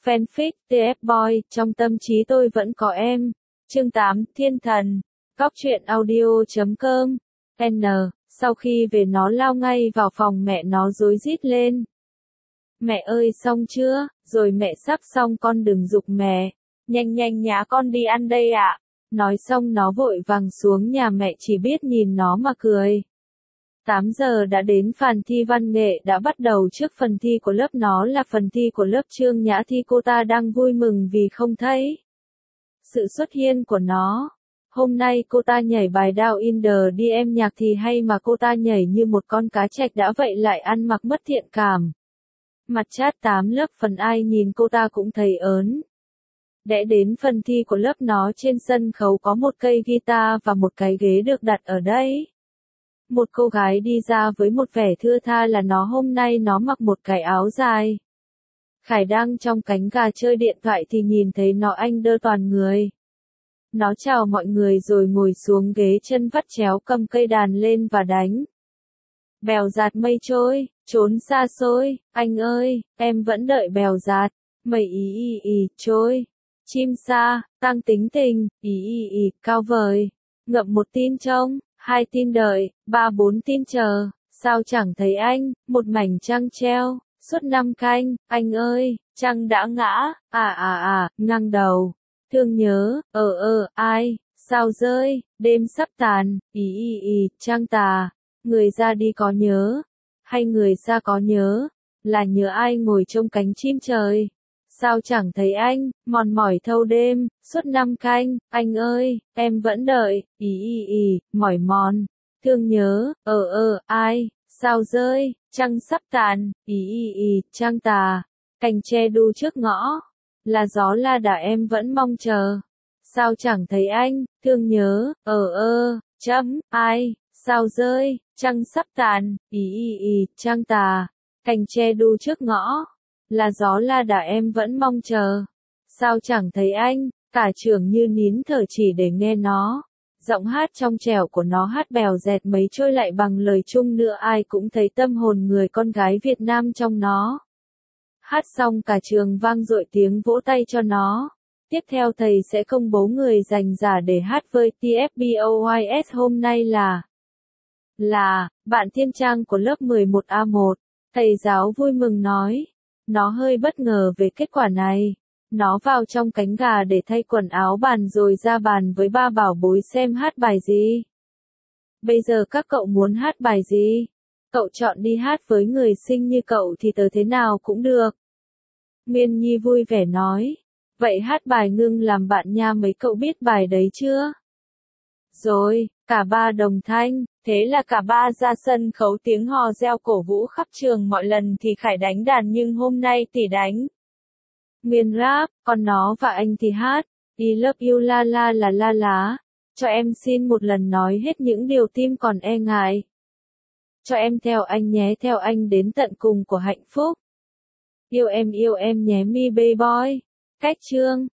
Fanfic, TF Boy, trong tâm trí tôi vẫn có em. Chương 8, Thiên Thần. Góc truyện audio.com. N. Sau khi về nó lao ngay vào phòng mẹ nó rối rít lên. Mẹ ơi xong chưa? Rồi mẹ sắp xong con đừng giục mẹ. Nhanh nhanh nhá con đi ăn đây ạ. Nói xong nó vội vàng xuống nhà mẹ chỉ biết nhìn nó mà cười. 8 giờ đã đến, phần thi văn nghệ đã bắt đầu. Trước phần thi của lớp nó là phần thi của lớp Trương Nhã Thi, cô ta đang vui mừng vì không thấy sự xuất hiện của nó. Hôm nay cô ta nhảy bài Down in the DM nhạc thì hay mà cô ta nhảy như một con cá trạch đã vậy lại ăn mặc mất thiện cảm. Mặt chat 8 lớp phần ai nhìn cô ta cũng thấy ớn. Đẽ đến phần thi của lớp nó, trên sân khấu có một cây guitar và một cái ghế được đặt ở đây. Một cô gái đi ra với một vẻ thưa tha là hôm nay nó mặc một cái áo dài. Khải đang trong cánh gà chơi điện thoại thì nhìn thấy nó, anh đơ toàn người. Nó chào mọi người rồi ngồi xuống ghế, chân vắt chéo, cầm cây đàn lên và đánh. Bèo dạt mây trôi, trốn xa xôi, anh ơi, em vẫn đợi bèo dạt, mây trôi. Chim xa, tăng tính tình, cao vời. Ngậm một tin trông, 2 tin đợi, 3 4 tin chờ, sao chẳng thấy anh, một mảnh trăng treo, suốt 5 canh, anh ơi, trăng đã ngã, ngang đầu. Thương nhớ, ai, sao rơi, đêm sắp tàn, trăng tà, người ra đi có nhớ, hay người xa có nhớ, là nhớ ai ngồi trong cánh chim trời. Sao chẳng thấy anh, mòn mỏi thâu đêm, suốt 5 canh, anh ơi, em vẫn đợi, mỏi mòn, thương nhớ, ai, sao rơi, trăng sắp tàn, trăng tà, cành tre đu trước ngõ, là gió la đà em vẫn mong chờ. Sao chẳng thấy anh, thương nhớ, ai, sao rơi, trăng sắp tàn, trăng tà, cành tre đu trước ngõ, là gió la đà em vẫn mong chờ. Sao chẳng thấy anh, cả trường như nín thở chỉ để nghe nó. Giọng hát trong trẻo của nó hát bèo dẹt mấy trôi lại bằng lời chung nữa, ai cũng thấy tâm hồn người con gái Việt Nam trong nó. Hát xong cả trường vang dội tiếng vỗ tay cho nó. Tiếp theo thầy sẽ công bố người giành giải để hát với TFBOYS. Hôm nay là bạn Thiên Trang của lớp 11A1. Thầy giáo vui mừng nói. Nó hơi bất ngờ về kết quả này. Nó vào trong cánh gà để thay quần áo bàn rồi ra bàn với ba bảo bối xem hát bài gì. Bây giờ các cậu muốn hát bài gì? Cậu chọn đi hát với người xinh như cậu thì tớ thế nào cũng được. Miên Nhi vui vẻ nói. Vậy hát bài Ngưng làm bạn nha, mấy cậu biết bài đấy chưa? Rồi, cả ba đồng thanh, thế là cả ba ra sân khấu, tiếng hò reo cổ vũ khắp trường. Mọi lần thì Khải đánh đàn nhưng hôm nay tỷ đánh. Miên rap, còn nó và anh thì hát. I love you la la là la lá. Cho em xin một lần nói hết những điều tim còn e ngại. Cho em theo anh nhé, theo anh đến tận cùng của hạnh phúc. Yêu em nhé mi baby boy. Cách chương.